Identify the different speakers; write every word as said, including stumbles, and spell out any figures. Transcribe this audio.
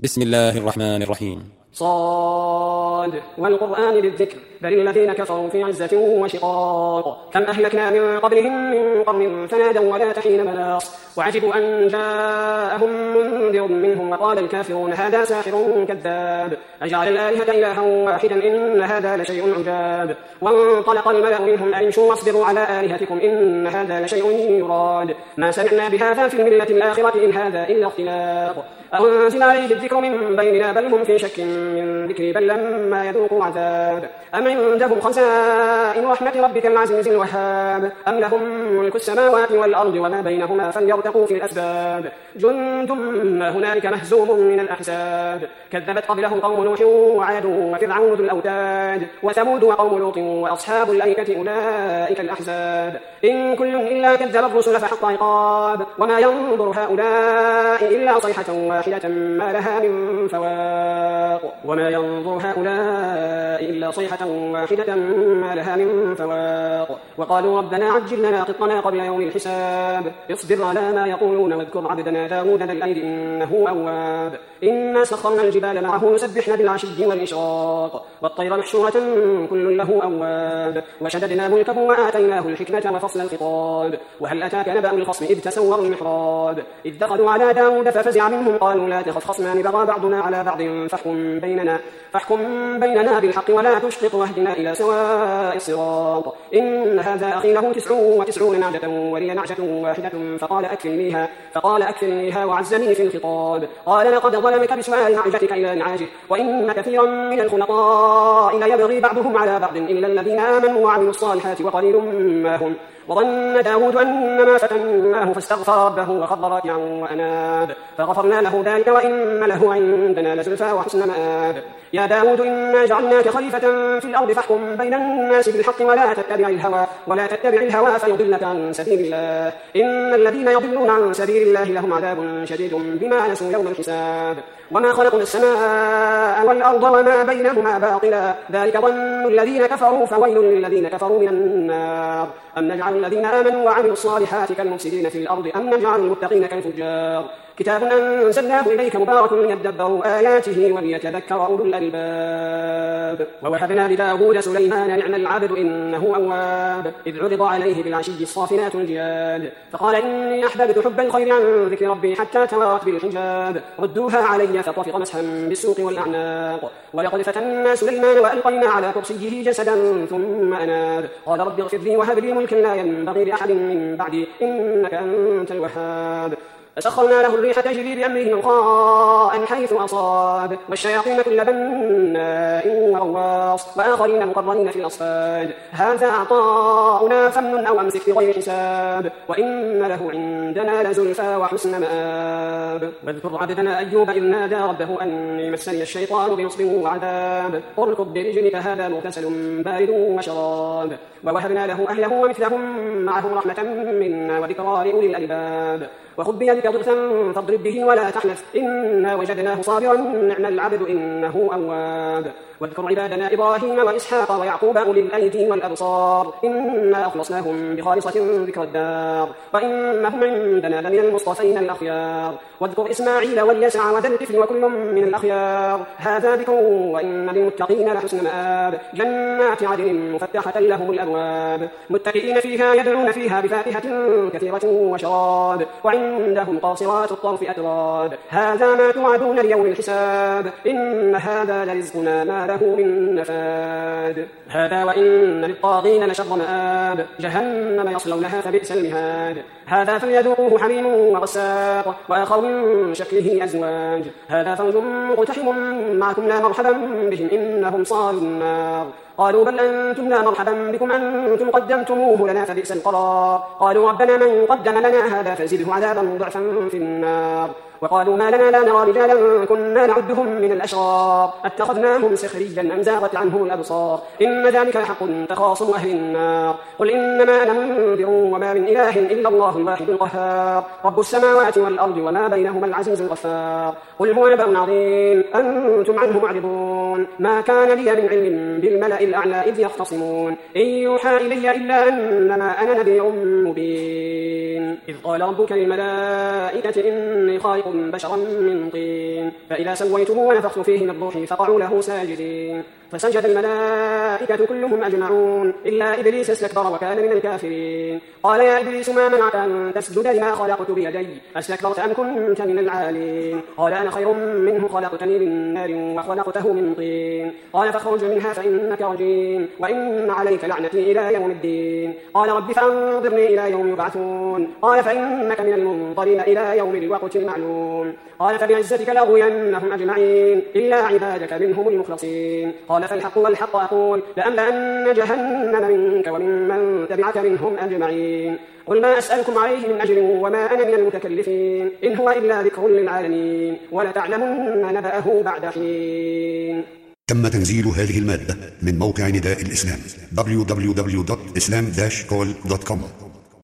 Speaker 1: بسم الله الرحمن الرحيم.
Speaker 2: صاد والقرآن بالذكر بل الذين كفروا في عزة وشقاق كم أهلكنا من قبلهم من قرن فنادوا ولا حين مناص وعجبوا أن جاءهم منذر منهم وقال الكافرون هذا ساحر كذاب أجعل الآلهة إلها واحدا إن هذا لشيء عجاب وانطلق الملأ منهم أن امشوا واصبروا على آلهتكم إن هذا لشيء يراد ما سمعنا بهذا في الملة الآخرة إن هذا إلا اختلاق أنزل عليه الذكر من بيننا بل هم في شك من ذكري بل لما يذوقوا عذاب أم عندهم خزائن رحمة ربك العزيز الوهاب أم لهم ملك السماوات والأرض وما بينهما فليرتقوا في الأسباب جند ما هنالك مهزوم من الأحزاب كذبت قبلهم قوم نوح وعاد وفرعون ذو الأوتاد وثمود وقوم لوط وأصحاب الأيكة أولئك الأحزاب إن كل إلا كذب الرسل فحق عقاب وما ينظر هؤلاء إلا صيحة واحدة ما لها من فواق وما ينظر هؤلاء إلا صيحة واحدة ما لها من فواق وقالوا ربنا عجل لنا قطنا قبل يوم الحساب اصبر على ما يقولون واذكر عبدنا داود ذا الأيد إنه أواب إنا سخرنا الجبال معه يسبحن بالعشي والإشراق والطير محشورة كل له أواب وشددنا ملكه وآتيناه الحكمة وفصل الخطاب وهل أتاك نبأ الخصم إذ تسوروا المحراب إذ دخلوا على داود ففزع منهم قالوا لا تخف خصمان بغى بعضنا على بعض فاحكم بيننا فاحكم بيننا بالحق ولا تشقق واهدنا إلى سواء الصراط إن هذا أخي له تسع وتسعون نعجة ولي نعجة واحدة فقال أكفلنيها فقال أكفلنيها وعزني في الخطاب قال لقد ظلمك بسؤال نعجتك إلى نعاجه وإن كثيرا من الخلطاء ليبغي بعضهم على بعض إلا الذين آمنوا وعملوا الصالحات وقليل ما هم وظن داود أنما فتناه فاستغفر ربه وخر راكعا وأناب فغفرنا له ذلك وإن له عندنا لزلفى وحسن مآب يا داود إنا جعلناك خليفة في الأرض فاحكم بين الناس بالحق ولا تتبع الهوى ولا تتبع الهوى فيضلك عن سبيل الله إن الذين يضلون عن سبيل الله لهم عذاب شديد بما نسوا يوم الحساب وما خلقنا السماء والأرض وما بينهما باطلا ذلك ظن الذين كفروا فويل للذين كفروا من النار أم نجعل الذين آمنوا وعملوا الصالحات كالمفسدين في الأرض أم نجعل المتقين كالفجار كتاب أنزلناه إليك مبارك ليدبروا آياته وليتذكر أولو الألباب ووهبنا لداود سليمان نعم العبد إنه أواب إذ عرض عليه بالعشي الصافنات الجياد فقال إني أحببت حب الخير عن ذكر ربي حتى توارت بالحجاب ردوها علي فطفق مسحا بالسوق والأعناق ولقد فتنا سليمان وألقينا على كرسيه جسدا ثم أناب قال رب اغفر لي وهب لي ملكا لا ينبغي لأحد من بعدي إنك أنت الوهاب فسخرنا له الريح تجري بأمره رخاء حيث أصاب والشياطين كل بناء وغواص وآخرين مقرنين في الأصفاد هذا عطاؤنا فمن أو أمسك بغير حساب وإن له عندنا لزلفى وحسن مآب واذكر عبدنا أيوب إذ نادى ربه أني مسني الشيطان بنصب وعذاب اركض برجلك هذا مغتسل بارد وشراب ووهبنا له أهله ومثلهم معه رحمة منا وذكرى لأولي الألباب وخذ بيدك ضغثا فاضرب به ولا تحنث إنا وجدناه صابرا نعم العبد إنه أواب واذكر عبادنا إبراهيم وإسحاق ويعقوب أولي الأيدي والأبصار إنا أخلصناهم بخالصة ذكر الدار وإنهم عندنا لمن المصطفين الأخيار واذكر إسماعيل واليسع وذا الكفل وكل من الأخيار هذا ذكر وإن للمتقين لحسن مآب جنات عدن مفتحة لهم الأبواب متكئين فيها يدعون فيها بفاكهة كثيرة وشراب وعندهم قاصرات الطرف أتراب هذا ما توعدون ليوم الحساب إن هذا لرزقنا ما له من نفاد هذا وإن للطاغين لشر مآب جهنم يصلونها فبئس المهاد هذا فليذوقوه حميم وغساق وآخر من شكله أزواج هذا فوج مقتحم معكم لا مرحبا بهم إنهم صالوا النار قالوا بل أنتم لا مرحبا بكم أنتم قدمتموه لنا فبئس القرار قالوا ربنا من قدم لنا هذا فزده عذابا ضعفا في النار وقالوا ما لنا لا نرى رجالا كنا نعدهم من الأشرار اتخذناهم سخريا أم زاغت عنهم الأبصار إن ذلك حق تخاصم أهل النار قل إنما أنا منذر وما من إله إلا الله الواحد القهار رب السماوات والأرض وما بينهما العزيز الغفار قل هو نبأ عظيم أنتم عنه معرضون ما كان لي من علم بالملأ الأعلى إذ يختصمون إن يوحى إلي إلا أنما أنا نذير مبين إذ قال ربك للملائكة إني خالق خلقكم بشرا من طين فإذا سويته ونفخت فيه من روحي فقعوا له ساجدين فسجد الملائكة كلهم أجمعون إلا إبليس استكبر وكان من الكافرين قال يا إبليس ما منعك أن تسجد لما خلقت بيدي أستكبرت أم كنت من العالين قال أنا خير منه خلقتني من نار وخلقته من طين قال فاخرج منها فإنك رجيم وإن عليك لعنتي إلى يوم الدين قال رب فأنظرني إلى يوم يبعثون قال فإنك من المنظرين إلى يوم الوقت المعلوم قال فبعزتك لأغوينهم أجمعين إلا عبادك منهم المخلصين قال فالحق والحق أقول لأملأن جهنم منك وممن تبعك منهم أجمعين قل ما أسألكم عليه من أجر وما أنا من المتكلفين إن هو إلا ذكر للعالمين ولتعلمن نبأه بعد حين.
Speaker 3: تم تنزيل هذه المادة من موقع نداء الإسلام دبليو دبليو دبليو دوت إسلام داش كول دوت كوم.